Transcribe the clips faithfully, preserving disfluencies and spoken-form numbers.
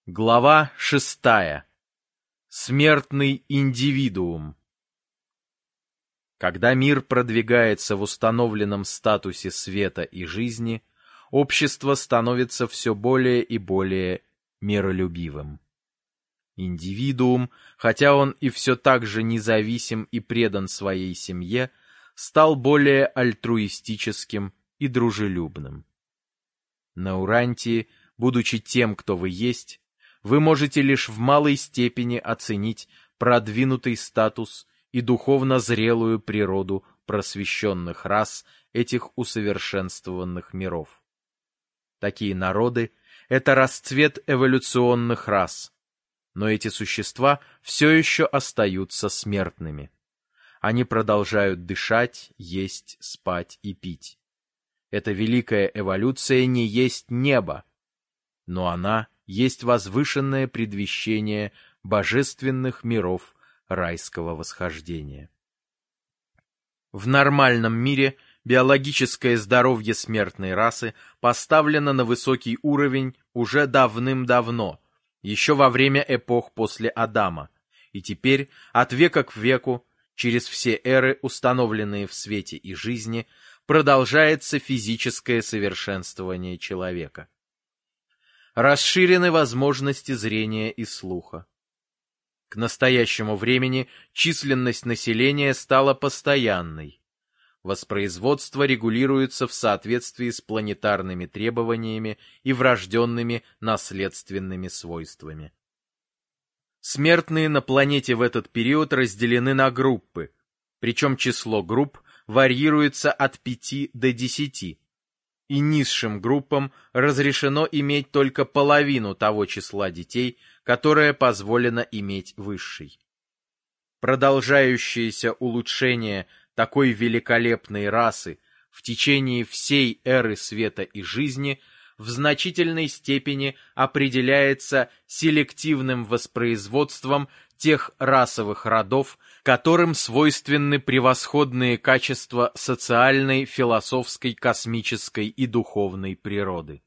Глава шестая. Смертный индивидуум. Когда мир продвигается в установленном статусе света и жизни, общество становится все более и более миролюбивым. Индивидуум, хотя он и все так же независим и предан своей семье, стал более альтруистическим и дружелюбным. На Урантии, будучи тем, кто вы есть, вы можете лишь в малой степени оценить продвинутый статус и духовно зрелую природу просвещенных рас этих усовершенствованных миров. Такие народы — это расцвет эволюционных рас, но эти существа все еще остаются смертными. Они продолжают дышать, есть, спать и пить. Эта великая эволюция не есть небо, но она есть возвышенное предвещение божественных миров райского восхождения. В нормальном мире биологическое здоровье смертной расы поставлено на высокий уровень уже давным-давно, еще во время эпох после Адама, и теперь от века к веку, через все эры, установленные в свете и жизни, продолжается физическое совершенствование человека. Расширены возможности зрения и слуха. К настоящему времени численность населения стала постоянной. Воспроизводство регулируется в соответствии с планетарными требованиями и врожденными наследственными свойствами. Смертные на планете в этот период разделены на группы, причем число групп варьируется от пяти до десяти. И низшим группам разрешено иметь только половину того числа детей, которое позволено иметь высшей. Продолжающееся улучшение такой великолепной расы в течение всей эры света и жизни в значительной степени определяется селективным воспроизводством тех расовых родов, которым свойственны превосходные качества социальной, философской, космической и духовной природы.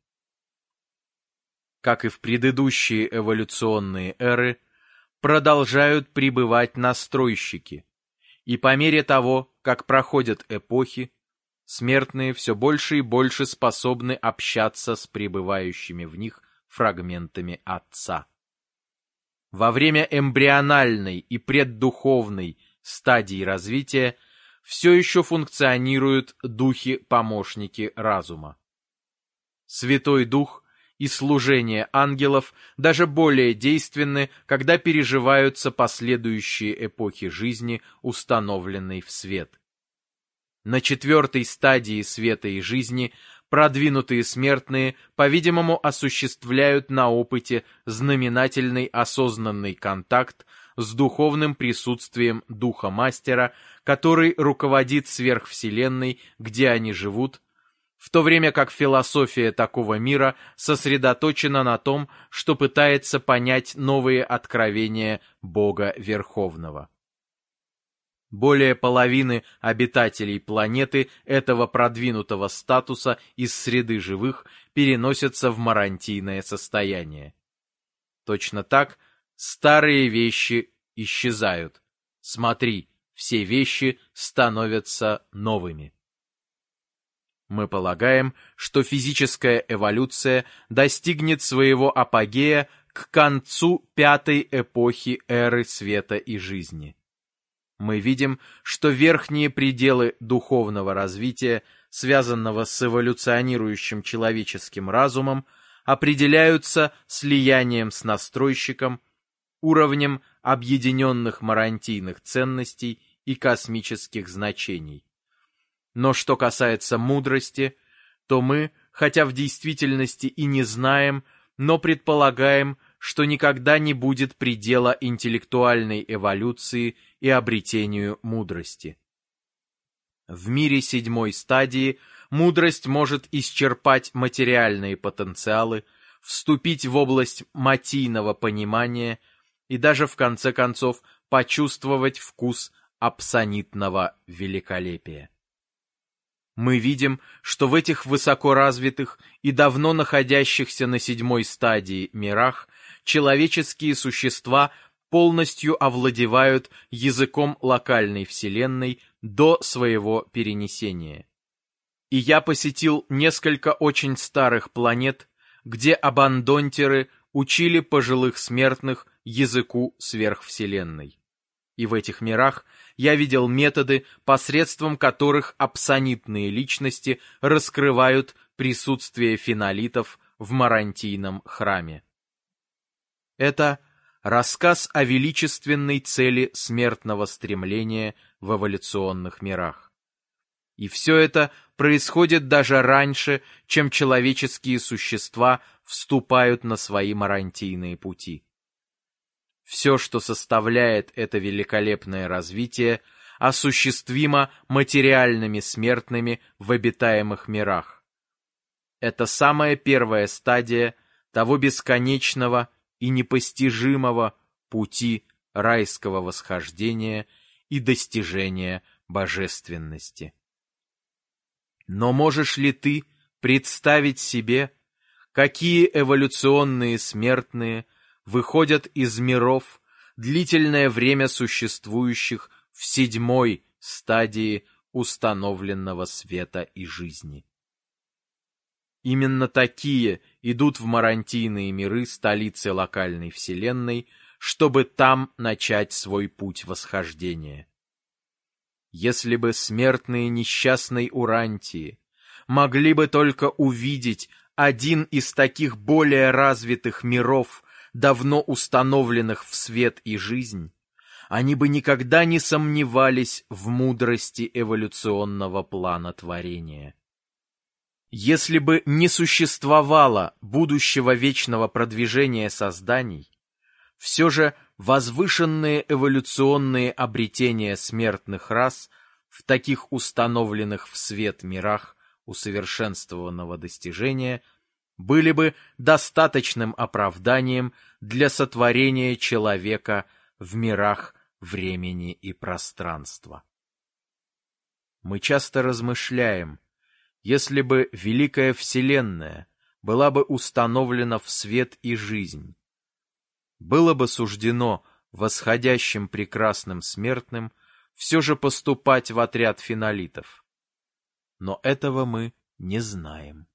Как и в предыдущие эволюционные эры, продолжают прибывать настройщики, и по мере того, как проходят эпохи, смертные все больше и больше способны общаться с пребывающими в них фрагментами Отца. Во время эмбриональной и преддуховной стадии развития все еще функционируют духи-помощники разума. Святой Дух и служение ангелов даже более действенны, когда переживаются последующие эпохи жизни, установленной в свет. На четвертой стадии света и жизни продвинутые смертные, по-видимому, осуществляют на опыте знаменательный осознанный контакт с духовным присутствием Духа Мастера, который руководит сверхвселенной, где они живут, в то время как философия такого мира сосредоточена на том, что пытается понять новые откровения Бога Верховного. Более половины обитателей планеты этого продвинутого статуса из среды живых переносятся в марантийное состояние. Точно так старые вещи исчезают. Смотри, все вещи становятся новыми. Мы полагаем, что физическая эволюция достигнет своего апогея к концу пятой эпохи эры света и жизни. Мы видим, что верхние пределы духовного развития, связанного с эволюционирующим человеческим разумом, определяются слиянием с настройщиком, уровнем объединенных марантийных ценностей и космических значений. Но что касается мудрости, то мы, хотя в действительности и не знаем, но предполагаем, что никогда не будет предела интеллектуальной эволюции и обретению мудрости. В мире седьмой стадии мудрость может исчерпать материальные потенциалы, вступить в область матийного понимания и даже в конце концов почувствовать вкус апсонитного великолепия. Мы видим, что в этих высокоразвитых и давно находящихся на седьмой стадии мирах человеческие существа полностью овладевают языком локальной вселенной до своего перенесения. И я посетил несколько очень старых планет, где абандонтеры учили пожилых смертных языку сверхвселенной. И в этих мирах я видел методы, посредством которых апсонитные личности раскрывают присутствие фенолитов в Марантийном храме. Это рассказ о величественной цели смертного стремления в эволюционных мирах. И все это происходит даже раньше, чем человеческие существа вступают на свои марантийные пути. Все, что составляет это великолепное развитие, осуществимо материальными смертными в обитаемых мирах. Это самая первая стадия того бесконечного и непостижимого пути райского восхождения и достижения божественности. Но можешь ли ты представить себе, какие эволюционные смертные выходят из миров, длительное время существующих в седьмой стадии установленного света и жизни? Именно такие идут в марантийные миры столицы локальной вселенной, чтобы там начать свой путь восхождения. Если бы смертные несчастной Урантии могли бы только увидеть один из таких более развитых миров, давно установленных в свет и жизнь, они бы никогда не сомневались в мудрости эволюционного плана творения. Если бы не существовало будущего вечного продвижения созданий, все же возвышенные эволюционные обретения смертных рас в таких установленных в свет мирах усовершенствованного достижения были бы достаточным оправданием для сотворения человека в мирах времени и пространства. Мы часто размышляем, если бы Великая Вселенная была бы установлена в свет и жизнь, было бы суждено восходящим прекрасным смертным все же поступать в отряд фенолитов. Но этого мы не знаем.